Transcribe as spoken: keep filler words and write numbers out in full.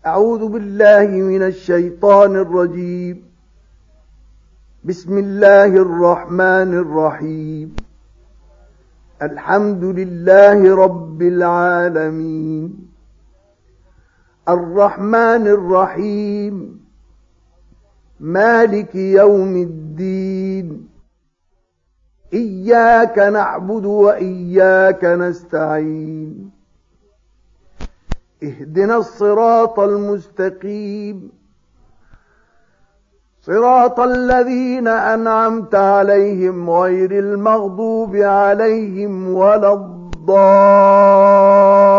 أعوذ بالله من الشيطان الرجيم. بسم الله الرحمن الرحيم. الحمد لله رب العالمين، الرحمن الرحيم، مالك يوم الدين، إياك نعبد وإياك نستعين، اهدنا الصراط المستقيم، صراط الذين أنعمت عليهم غير المغضوب عليهم ولا الضالين.